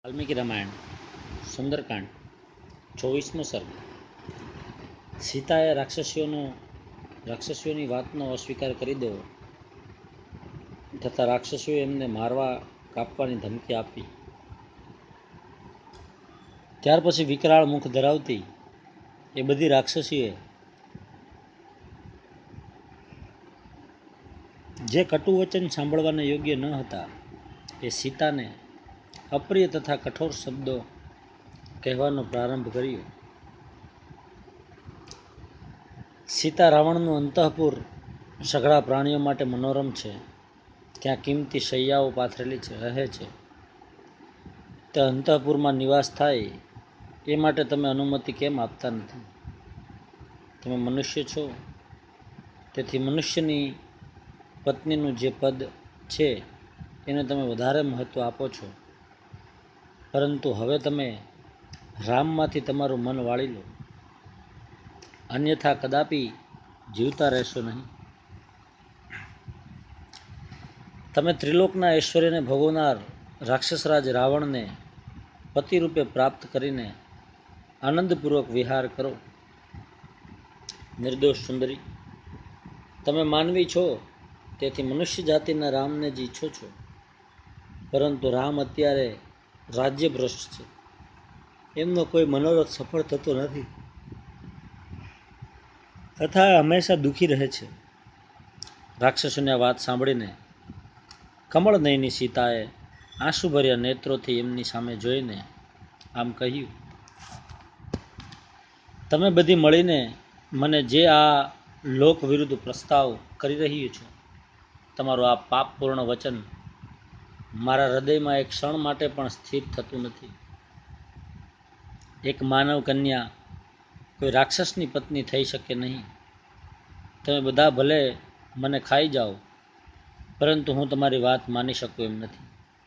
વાલ્મીકી રામાયણ સુંદરકાંડ 24મો સર્ગ. સીતાએ રાક્ષસીઓની વાતનો અસ્વીકાર કરી દેવો તથા રાક્ષસીઓ એમને મારવા કાપવાની ધમકી આપી. ત્યાર પછી વિકરાળ મુખ ધરાવતી એ બધી રાક્ષસીએ જે કટુ વચન સાંભળવાના યોગ્ય ન હતા એ સીતાને અપ્રિય તથા કઠોર શબ્દો કહેવાનો પ્રારંભ કર્યો. સીતા રાવણનું અંતઃપુર સઘળા પ્રાણીઓ માટે મનોરમ છે. ત્યાં કિંમતી શૈયાઓ પાથરેલી રહે છે. તે અંતઃપુરમાં નિવાસ થાય એ માટે તમે અનુમતિ કેમ આપતા નથી? તમે મનુષ્ય છો, તેથી મનુષ્યની પત્નીનું જે પદ છે એને તમે વધારે મહત્ત્વ આપો છો. પરંતુ હવે તમે રામમાંથી તમારું મન વાળી લો, અન્યથા કદાપી જીવતા રહેશો નહીં. તમે ત્રિલોકના ઐશ્વર્યને ભોગવનાર રાક્ષસરાજ રાવણને પતિરૂપે પ્રાપ્ત કરીને આનંદપૂર્વક વિહાર કરો. નિર્દોષ સુંદરી, તમે માનવી છો, તેથી મનુષ્ય જાતિના રામને જ ઈચ્છો છો. પરંતુ રામ અત્યારે રાજ્યભ્રષ્ટ છે. એમનો કોઈ મનોરથ સફળ થતો નથી તથા હંમેશા દુઃખી રહે છે. રાક્ષસોની આ વાત સાંભળીને કમળનયની સીતાએ આંસુભર્યા નેત્રોથી એમની સામે જોઈને આમ કહ્યું, તમે બધી મળીને મને જે આ લોક વિરુદ્ધ પ્રસ્તાવ કરી રહ્યું છો, તમારું આ પાપપૂર્ણ વચન મારા હૃદયમાં એક ક્ષણ માટે પણ સ્થિર થતું નથી. એક માનવ કન્યા કોઈ રાક્ષસની પત્ની થઈ શકે નહીં. તમે બધા ભલે મને ખાઈ જાઓ, પરંતુ હું તમારી વાત માની શકું એમ નથી.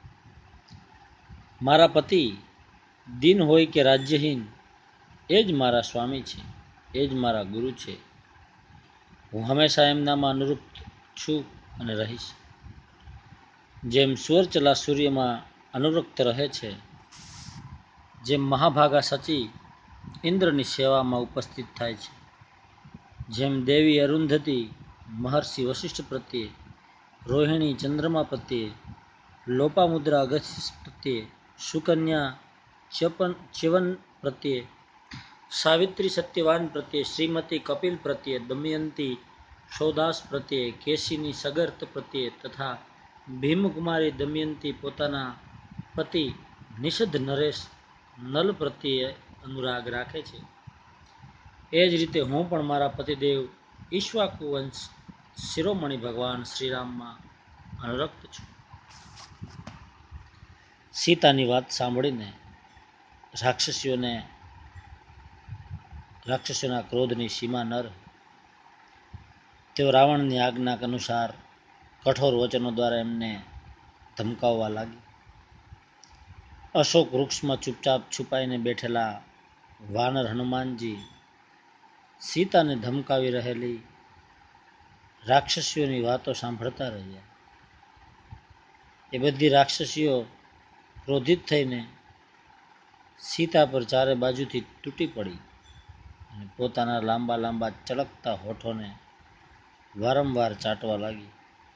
મારા પતિ દીન હોય કે રાજ્યહીન, એ જ મારા સ્વામી છે, એ જ મારા ગુરુ છે. હું હંમેશા એમનામાં અનુરૂપ છું અને રહીશ. જેમ સુવર્ચલા સૂર્યમાં અનુરક્ત રહે છે, જેમ મહાભાગા સચી ઇન્દ્રની સેવામાં ઉપસ્થિત થાય છે, જેમ દેવી અરુંધતી મહર્ષિ વશિષ્ઠ પ્રત્યે, રોહિણી ચંદ્રમા પ્રત્યે, લોપામુદ્રા અગસ્ત્ય પ્રત્યે, સુકન્યા ચ્યવન પ્રત્યે, સાવિત્રી સત્યવાન પ્રત્યે, શ્રીમતી કપિલ પ્રત્યે, દમયંતી સૌદાસ પ્રત્યે, કેશિની સગર્ત પ્રત્યે તથા ભીમકુમારી દમયંતી પોતાના પતિ નિષદ્ધ નરેશ નલ પ્રત્યે અનુરાગ રાખે છે, એ જ રીતે હું પણ મારા પતિદેવ ઈક્ષ્વાકુ વંશ શિરોમણી ભગવાન શ્રીરામમાં અનુરક્ત છું. સીતાની વાત સાંભળીને રાક્ષસીઓના ક્રોધની સીમા ન રહી. તેઓ રાવણની આજ્ઞા અનુસાર કઠોર વચનો દ્વારા એમને ધમકાવવા લાગી. અશોક વૃક્ષમાં ચૂપચાપ છુપાઈને બેઠેલા વાનર હનુમાનજી સીતાને ધમકાવી રહેલી રાક્ષસીઓની વાતો સાંભળતા રહ્યા. એ બધી રાક્ષસીઓ ક્રોધિત થઈને સીતા પર ચારે બાજુથી તૂટી પડી અને પોતાના લાંબા લાંબા ચળકતા હોઠોને વારંવાર ચાટવા લાગી.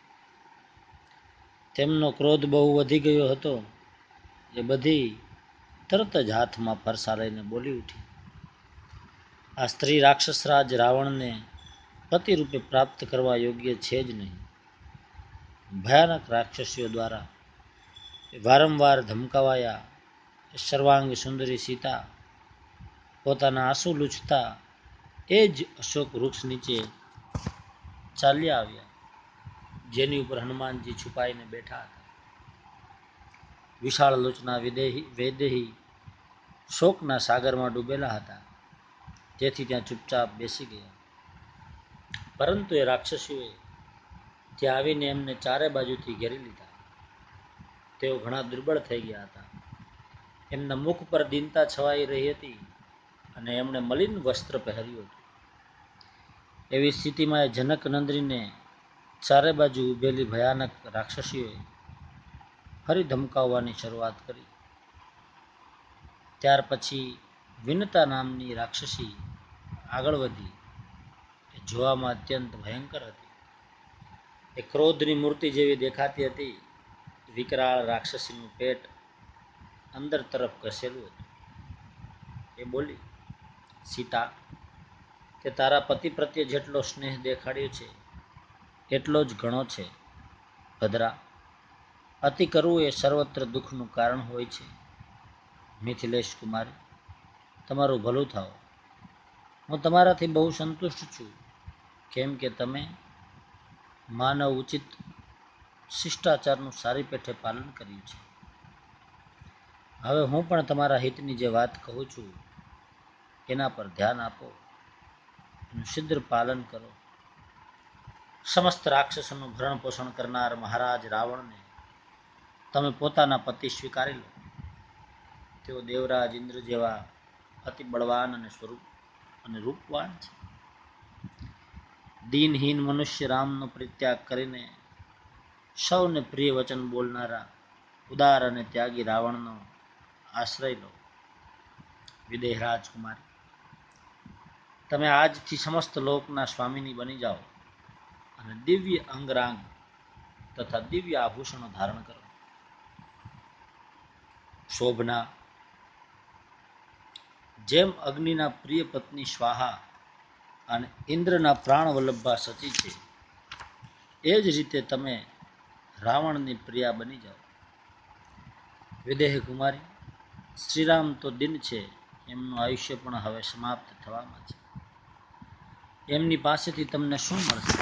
તેમનો ક્રોધ બહુ વધી ગયો હતો. એ બધી તરત જ હાથમાં ફરસા લઈને બોલી ઉઠી, આ સ્ત્રી રાક્ષસરાજ રાવણને પતિરૂપે પ્રાપ્ત કરવા યોગ્ય છે જ નહીં. ભયાનક રાક્ષસીઓ દ્વારા વારંવાર ધમકાવાયા સર્વાંગી સુંદરી સીતા પોતાના આંસુ લૂછતા એ જ અશોક વૃક્ષ નીચે ચાલ્યા આવ્યા, જેની ઉપર હનુમાનજી છુપાઈને બેઠા હતા. વિશાળ લોચના વૈદેહી શોકના સાગરમાં ડૂબેલા હતા, તેથી ત્યાં ચૂપચાપ બેસી ગયા. પરંતુ એ રાક્ષસીઓએ ત્યાં આવીને એમને ચારે બાજુથી ઘેરી લીધા. તેઓ ઘણા દુર્બળ થઈ ગયા હતા. એમના મુખ પર દીનતા છવાઈ રહી હતી અને એમણે મલિન વસ્ત્ર પહેર્યું હતું. એવી સ્થિતિમાં એ જનક નંદનીને ચારે બાજુ ઉભેલી ભયાનક રાક્ષસીઓએ ફરી ધમકાવવાની શરૂઆત કરી. ત્યાર પછી વિનતા નામની રાક્ષસી આગળ વધી. એ જોવામાં અત્યંત ભયંકર હતી. એ ક્રોધની મૂર્તિ જેવી દેખાતી હતી. વિકરાળ રાક્ષસીનું પેટ અંદર તરફ ઘસેલું હતું. એ બોલી, સીતા, તે તારા પતિ પ્રત્યે જેટલો સ્નેહ દેખાડ્યો છે એટલો જ ઘણો છે. ભદ્રા, અતિ કરવું એ સર્વત્ર દુઃખનું કારણ હોય છે. મિથિલેશ કુમારી, તમારું ભલું થાવ. હું તમારાથી બહુ સંતુષ્ટ છું, કેમ કે તમે માનવ ઉચિત શિષ્ટાચારનું સારી પેઠે પાલન કર્યું છે. હવે હું પણ તમારા હિતની જે વાત કહું છું એના પર ધ્યાન આપો, એનું સિદ્ધ પાલન કરો. સમસ્ત રાક્ષસોનું ભરણ પોષણ કરનાર મહારાજ રાવણને તમે પોતાના પતિ સ્વીકારી લો. તેઓ દેવરાજ ઇન્દ્ર જેવા અતિ બળવાન અને રૂપવાન છે. દીનહીન મનુષ્ય રામનો પરિત્યાગ કરીને સૌને પ્રિય વચન બોલનારા ઉદાર અને ત્યાગી રાવણનો આશ્રય લો. વિદેહ રાજકુમારી, તમે આજથી સમસ્ત લોકના સ્વામીની બની જાઓ અને દિવ્ય અંગરાંગ તથા દિવ્ય આભૂષણો ધારણ કરો. શોભના, જેમ અગ્નિના પ્રિય પત્ની સ્વાહા અને ઇન્દ્રના પ્રાણ વલ્લભા સતી છે, એ જ રીતે તમે રાવણની પ્રિયા બની જાઓ. વિદેહ કુમારી, શ્રીરામ તો દિન છે, એમનું આયુષ્ય પણ હવે સમાપ્ત થવામાં છે. એમની પાસેથી તમને શું મળશે?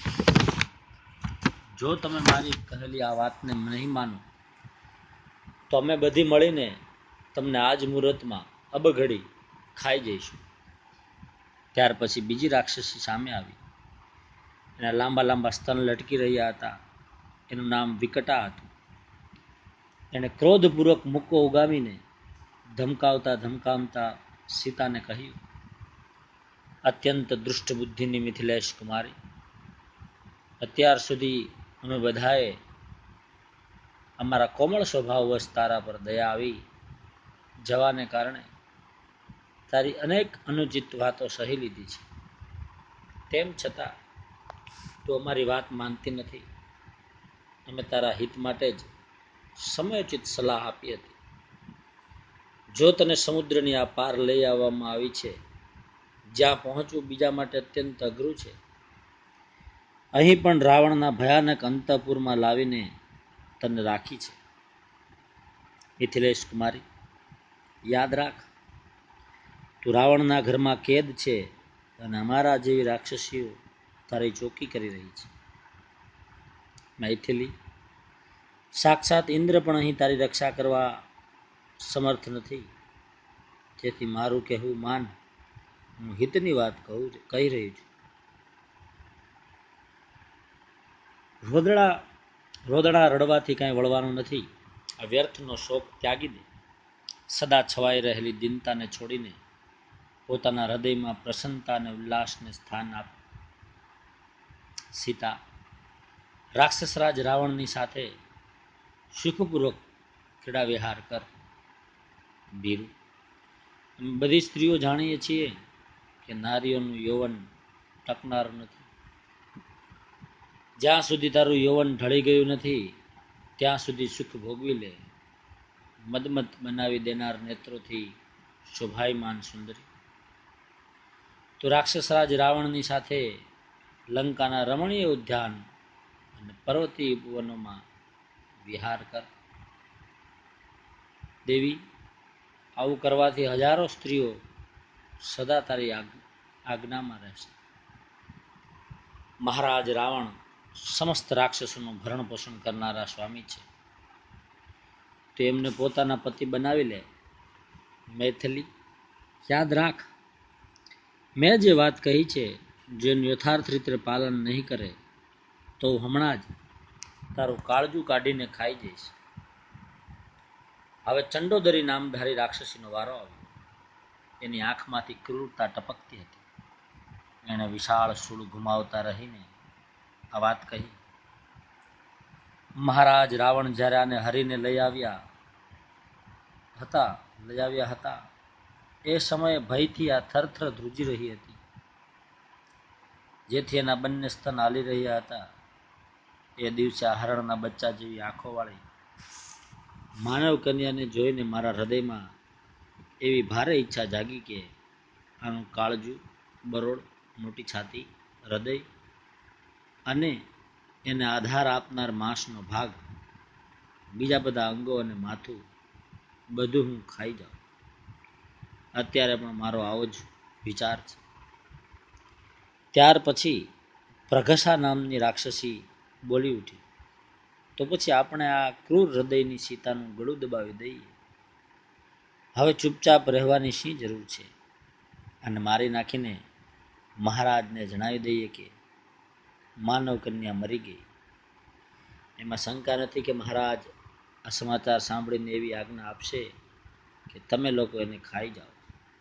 જો તમે મારી કહેલી આ વાતને નહીં માનો તો અમે બધી મળીને તમને આજ મુહૂર્તમાં અબઘડી ખાઈ જઈશું. ત્યાર પછી બીજી રાક્ષસી સામે આવી. એના લાંબા લાંબા સ્તન લટકી રહ્યા હતા. એનું નામ વિકટા હતું. એણે ક્રોધપૂર્વક મુક્કો ઉગામીને ધમકાવતા સીતાને કહ્યું, અત્યંત દુષ્ટ બુદ્ધિની મિથિલેશ કુમારી, અત્યાર સુધી અમે બધાએ અમારા કોમળ સ્વભાવવશ તારા પર દયા આવી જવાને કારણે તારી અનેક અનુચિત વાતો સહી લીધી છે. તેમ છતાં તું અમારી વાત માનતી નથી. અમે તારા હિત માટે જ સમયોચિત સલાહ આપી હતી. જો તને સમુદ્રની આ પાર લઈ આવવામાં આવી છે, જ્યાં પહોંચવું બીજા માટે અત્યંત અઘરું છે, અહીં પણ રાવણના ભયાનક અંતઃપુરમાં લાવીને તને રાખી છે. મિથિલેશ કુમારી, યાદ રાખ, તું રાવણના ઘરમાં કેદ છે અને અમારા જેવી રાક્ષસીઓ તારી ચોકી કરી રહી છે. મૈથિલી, સાક્ષાત ઇન્દ્ર પણ અહીં તારી રક્ષા કરવા સમર્થ નથી. તેથી મારું કહેવું માન, હું હિતની વાત કહી રહી છું. રોદડા રડવાથી કાંઈ વળવાનું નથી. આ વ્યર્થનો શોક ત્યાગી દે. સદા છવાઈ રહેલી દીનતાને છોડીને પોતાના હૃદયમાં પ્રસન્નતા અને ઉલ્લાસને સ્થાન આપ. સીતા, રાક્ષસરાજ રાવણની સાથે સુખપૂર્વક ક્રીડા વિહાર કર. બીરુ, અમે બધી સ્ત્રીઓ જાણીએ છીએ કે નારીઓનું યૌવન ટકનારું નથી. જ્યાં સુધી તારું યૌવન ઢળી ગયું નથી ત્યાં સુધી સુખ ભોગવી લે. મદમત બનાવી દેનાર નેત્રોથી શોભાયમાન સુંદરી, તો રાક્ષસરાજ રાવણની સાથે લંકાના રમણીય ઉદ્યાન અને પર્વતીય વનોમાં વિહાર કર. દેવી, આવું કરવાથી હજારો સ્ત્રીઓ સદા તારી આજ્ઞામાં રહેશે. મહારાજ રાવણ સમસ્ત રાક્ષસોનું ભરણ પોષણ કરનારા સ્વામી છે. તો એમને પોતાના પતિ બનાવી લે. મૈથિલી, યાદ રાખ, મેં જે વાત કહી છે જેનું યથાર્થ રીતે પાલન નહીં કરે તો હમણાં જ તારું કાળજું કાઢીને ખાઈ જઈશ. હવે ચંડોદરી નામધારી રાક્ષસીનો વારો આવ્યો. એની આંખમાંથી ક્રૂરતા ટપકતી હતી. એણે વિશાળ શૂળ ઘુમાવતા રહીને આ વાત કહી. મહારાજ રાવણ જ્યારે આને હરીને લઈ આવ્યા હતા લઈ આવ્યા હતા એ સમયે ભયથી આ થરથર ધ્રુજી રહી હતી, જેથી એના બંને સ્તન હાલી રહ્યા હતા. એ દિવસે આ હરણના બચ્ચા જેવી આંખોવાળી માનવ કન્યાને જોઈને મારા હૃદયમાં એવી ભારે ઈચ્છા જાગી કે આનું કાળજું, બરોળ, મોટી છાતી, હૃદય અને એને આધાર આપનાર માંસનો ભાગ, બીજા બધા અંગો અને માથું બધું હું ખાઈ જાઉં. અત્યારે પણ મારો આવો જ વિચાર છે. ત્યાર પછી પ્રઘસા નામની રાક્ષસી બોલી ઉઠી, તો પછી આપણે આ ક્રૂર હૃદયની સીતાનું ગળું દબાવી દઈએ. હવે ચૂપચાપ રહેવાની શી જરૂર છે, અને મારી નાખીને મહારાજને જણાવી દઈએ કે માનવ કન્યા મરી ગઈ. એમાં શંકા નથી કે મહારાજ આ સમાચાર સાંભળીને એવી આજ્ઞા આપશે કે તમે લોકો એને ખાઈ જાઓ.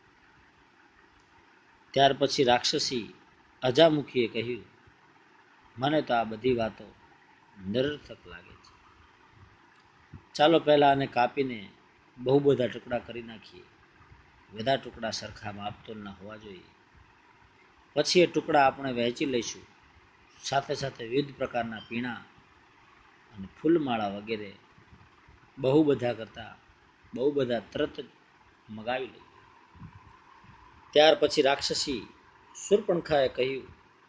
ત્યાર પછી રાક્ષસી અજામુખીએ કહ્યું, મને તો આ બધી વાતો નિરર્થક લાગે છે. ચાલો પહેલા આને કાપીને બહુ બધા ટુકડા કરી નાખીએ. બધા ટુકડા સરખા માપતોલના હોવા જોઈએ. પછી એ ટુકડા આપણે વહેંચી લઈશું. સાથે સાથે વિવિધ પ્રકારના પીણા અને ફૂલમાળા વગેરે બહુ બધા તરત જ મગાવી લઈએ. ત્યાર પછી રાક્ષસી શૂર્પણખાએ કહ્યું,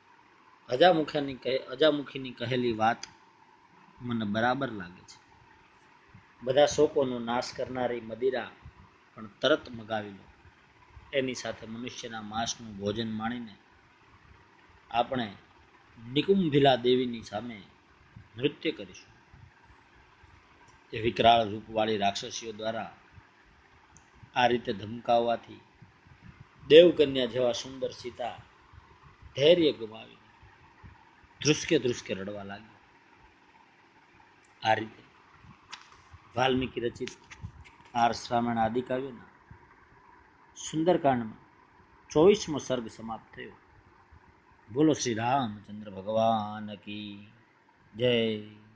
અજામુખીની કહેલી વાત મને બરાબર લાગે છે. બધા શોકોનો નાશ કરનારી મદિરા પણ તરત મગાવી લો. એની સાથે મનુષ્યના માંસનું ભોજન માણીને આપણે નિકુંભિલા દેવીની સામે નૃત્ય કરીશું. એ વિકરાળ રૂપવાળી રાક્ષસીઓ દ્વારા આ રીતે ધમકાવવાથી દેવકન્યા જેવા સુંદર સીતા ધૈર્ય ગુમાવીને ધ્રુસકે રડવા લાગી. આ રીતે વાલ્મીકી રચિત આર્ષ રામાયણ આદિકાવ્યના સુંદરકાંડમાં 24મો સર્ગ સમાપ્ત થયો. બોલો શ્રી રામચંદ્ર ભગવાન કી જય.